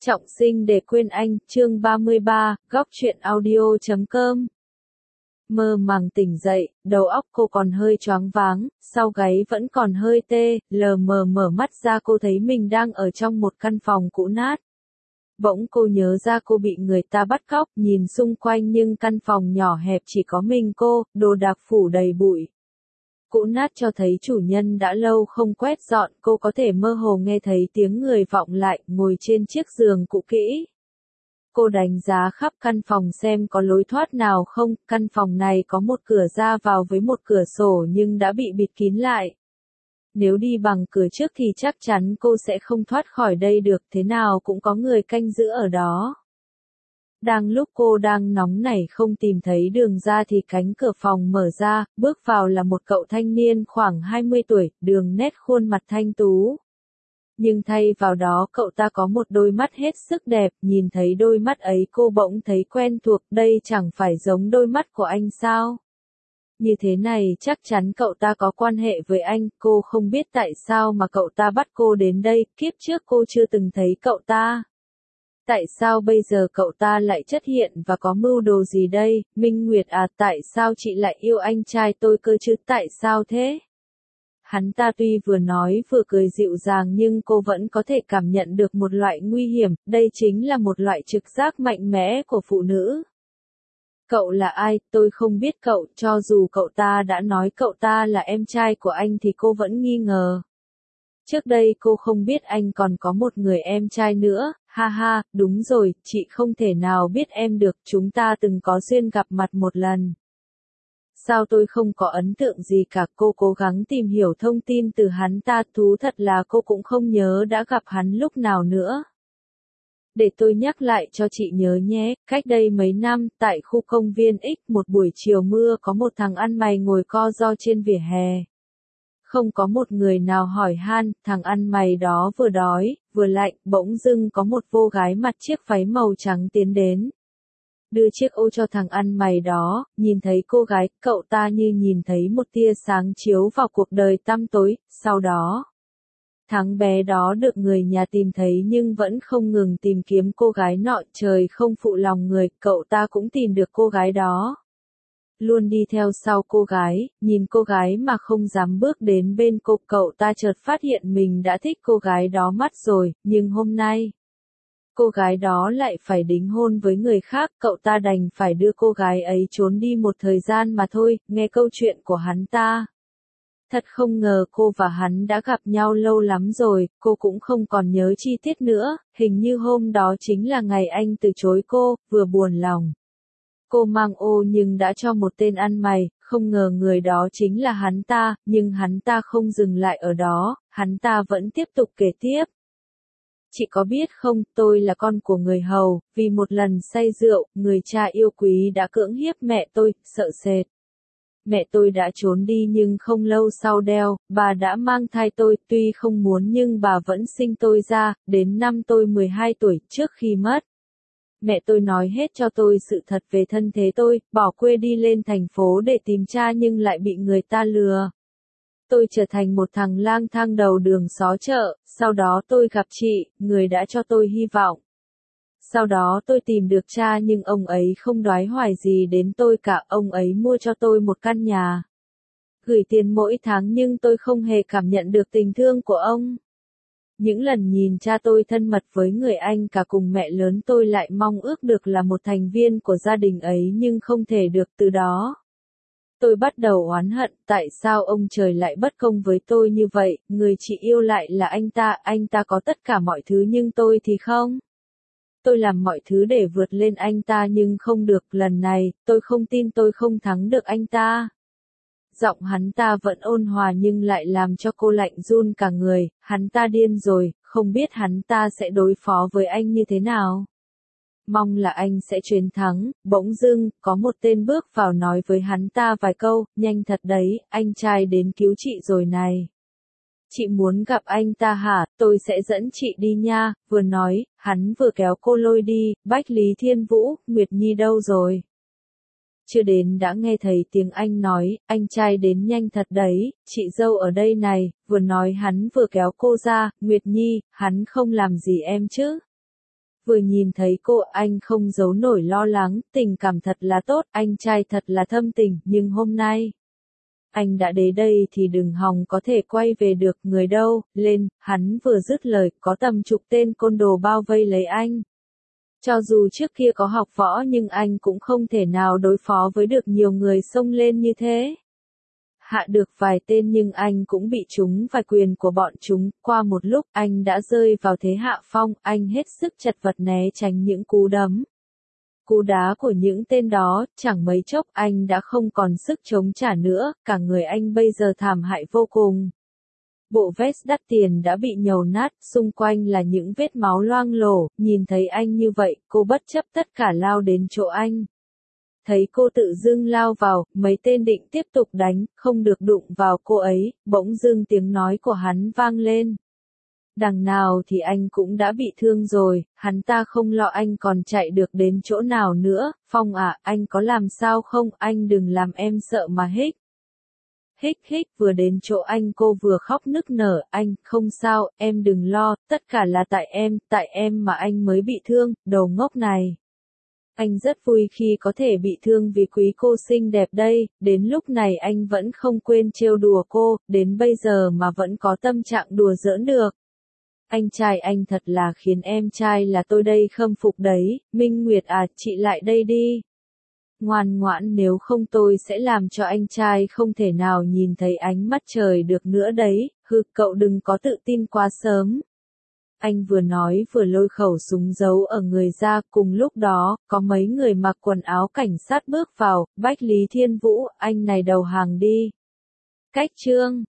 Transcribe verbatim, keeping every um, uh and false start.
Trọng sinh để quên anh, chương ba mươi ba, góc truyện audio chấm com. Mơ màng tỉnh dậy, đầu óc cô còn hơi choáng váng, sau gáy vẫn còn hơi tê, lờ mờ mở mắt ra cô thấy mình đang ở trong một căn phòng cũ nát. Bỗng cô nhớ ra cô bị người ta bắt cóc, nhìn xung quanh nhưng căn phòng nhỏ hẹp chỉ có mình cô, đồ đạc phủ đầy bụi. Cũ nát cho thấy chủ nhân đã lâu không quét dọn, cô có thể mơ hồ nghe thấy tiếng người vọng lại, ngồi trên chiếc giường cũ kỹ. Cô đánh giá khắp căn phòng xem có lối thoát nào không, căn phòng này có một cửa ra vào với một cửa sổ nhưng đã bị bịt kín lại. Nếu đi bằng cửa trước thì chắc chắn cô sẽ không thoát khỏi đây được, thế nào cũng có người canh giữ ở đó. Đang lúc cô đang nóng nảy không tìm thấy đường ra thì cánh cửa phòng mở ra, bước vào là một cậu thanh niên khoảng hai mươi tuổi, đường nét khuôn mặt thanh tú. Nhưng thay vào đó cậu ta có một đôi mắt hết sức đẹp, nhìn thấy đôi mắt ấy cô bỗng thấy quen thuộc, đây chẳng phải giống đôi mắt của anh sao? Như thế này chắc chắn cậu ta có quan hệ với anh, cô không biết tại sao mà cậu ta bắt cô đến đây, kiếp trước cô chưa từng thấy cậu ta. Tại sao bây giờ cậu ta lại xuất hiện và có mưu đồ gì đây? Minh Nguyệt à, tại sao chị lại yêu anh trai tôi cơ chứ, tại sao thế? Hắn ta tuy vừa nói vừa cười dịu dàng nhưng cô vẫn có thể cảm nhận được một loại nguy hiểm, đây chính là một loại trực giác mạnh mẽ của phụ nữ. Cậu là ai, tôi không biết cậu, cho dù cậu ta đã nói cậu ta là em trai của anh thì cô vẫn nghi ngờ. Trước đây cô không biết anh còn có một người em trai nữa, ha ha, đúng rồi, chị không thể nào biết em được, chúng ta từng có duyên gặp mặt một lần. Sao tôi không có ấn tượng gì cả, cô cố gắng tìm hiểu thông tin từ hắn ta, thú thật là cô cũng không nhớ đã gặp hắn lúc nào nữa. Để tôi nhắc lại cho chị nhớ nhé, cách đây mấy năm, tại khu công viên X, một buổi chiều mưa có một thằng ăn mày ngồi co ro trên vỉa hè. Không có một người nào hỏi han, thằng ăn mày đó vừa đói, vừa lạnh, bỗng dưng có một cô gái mặc chiếc váy màu trắng tiến đến. Đưa chiếc ô cho thằng ăn mày đó, nhìn thấy cô gái, cậu ta như nhìn thấy một tia sáng chiếu vào cuộc đời tăm tối, sau đó. Thằng bé đó được người nhà tìm thấy nhưng vẫn không ngừng tìm kiếm cô gái nọ, trời không phụ lòng người, cậu ta cũng tìm được cô gái đó. Luôn đi theo sau cô gái, nhìn cô gái mà không dám bước đến bên cô, cậu ta chợt phát hiện mình đã thích cô gái đó mất rồi, nhưng hôm nay, cô gái đó lại phải đính hôn với người khác, cậu ta đành phải đưa cô gái ấy trốn đi một thời gian mà thôi, nghe câu chuyện của hắn ta. Thật không ngờ cô và hắn đã gặp nhau lâu lắm rồi, cô cũng không còn nhớ chi tiết nữa, hình như hôm đó chính là ngày anh từ chối cô, vừa buồn lòng. Cô mang ô nhưng đã cho một tên ăn mày, không ngờ người đó chính là hắn ta, nhưng hắn ta không dừng lại ở đó, hắn ta vẫn tiếp tục kể tiếp. Chị có biết không, tôi là con của người hầu, vì một lần say rượu, người cha yêu quý đã cưỡng hiếp mẹ tôi, sợ sệt. Mẹ tôi đã trốn đi nhưng không lâu sau đeo, bà đã mang thai tôi, tuy không muốn nhưng bà vẫn sinh tôi ra, đến năm tôi mười hai tuổi, trước khi mất. Mẹ tôi nói hết cho tôi sự thật về thân thế tôi, bỏ quê đi lên thành phố để tìm cha nhưng lại bị người ta lừa. Tôi trở thành một thằng lang thang đầu đường xó chợ, sau đó tôi gặp chị, người đã cho tôi hy vọng. Sau đó tôi tìm được cha nhưng ông ấy không đoái hoài gì đến tôi cả, ông ấy mua cho tôi một căn nhà. Gửi tiền mỗi tháng nhưng tôi không hề cảm nhận được tình thương của ông. Những lần nhìn cha tôi thân mật với người anh cả cùng mẹ lớn tôi lại mong ước được là một thành viên của gia đình ấy nhưng không thể được, từ đó. Tôi bắt đầu oán hận, tại sao ông trời lại bất công với tôi như vậy, người chị yêu lại là anh ta, anh ta có tất cả mọi thứ nhưng tôi thì không. Tôi làm mọi thứ để vượt lên anh ta nhưng không được, lần này, tôi không tin tôi không thắng được anh ta. Giọng hắn ta vẫn ôn hòa nhưng lại làm cho cô lạnh run cả người, hắn ta điên rồi, không biết hắn ta sẽ đối phó với anh như thế nào. Mong là anh sẽ chiến thắng, bỗng dưng, có một tên bước vào nói với hắn ta vài câu, nhanh thật đấy, anh trai đến cứu chị rồi này. Chị muốn gặp anh ta hả, tôi sẽ dẫn chị đi nha, vừa nói, hắn vừa kéo cô lôi đi, Bách Lý Thiên Vũ, Nguyệt Nhi đâu rồi? Chưa đến đã nghe thấy tiếng anh nói, anh trai đến nhanh thật đấy, chị dâu ở đây này, vừa nói hắn vừa kéo cô ra, Nguyệt Nhi, hắn không làm gì em chứ? Vừa nhìn thấy cô, anh không giấu nổi lo lắng, tình cảm thật là tốt, anh trai thật là thâm tình, nhưng hôm nay, anh đã đến đây thì đừng hòng có thể quay về được, người đâu, lên, hắn vừa dứt lời, có tầm chục tên côn đồ bao vây lấy anh. Cho dù trước kia có học võ nhưng anh cũng không thể nào đối phó với được nhiều người xông lên như thế. Hạ được vài tên nhưng anh cũng bị trúng vài quyền của bọn chúng, qua một lúc anh đã rơi vào thế hạ phong, anh hết sức chật vật né tránh những cú đấm. Cú đá của những tên đó, chẳng mấy chốc anh đã không còn sức chống trả nữa, cả người anh bây giờ thảm hại vô cùng. Bộ vest đắt tiền đã bị nhầu nát, xung quanh là những vết máu loang lổ, nhìn thấy anh như vậy, cô bất chấp tất cả lao đến chỗ anh. Thấy cô tự dưng lao vào, mấy tên định tiếp tục đánh, không được đụng vào cô ấy, bỗng dưng tiếng nói của hắn vang lên. Đằng nào thì anh cũng đã bị thương rồi, hắn ta không lo anh còn chạy được đến chỗ nào nữa, Phong à, anh có làm sao không, anh đừng làm em sợ mà hích. Hích hích, vừa đến chỗ anh cô vừa khóc nức nở, anh, không sao, em đừng lo, tất cả là tại em, tại em mà anh mới bị thương, đồ ngốc này. Anh rất vui khi có thể bị thương vì quý cô xinh đẹp đây, đến lúc này anh vẫn không quên trêu đùa cô, đến bây giờ mà vẫn có tâm trạng đùa giỡn được. Anh trai anh thật là khiến em trai là tôi đây khâm phục đấy, Minh Nguyệt à, chị lại đây đi. Ngoan ngoãn, nếu không tôi sẽ làm cho anh trai không thể nào nhìn thấy ánh mắt trời được nữa đấy, hừ, cậu đừng có tự tin quá sớm. Anh vừa nói vừa lôi khẩu súng giấu ở người ra, cùng lúc đó, có mấy người mặc quần áo cảnh sát bước vào, Bách Lý Thiên Vũ, anh này đầu hàng đi. Cách chương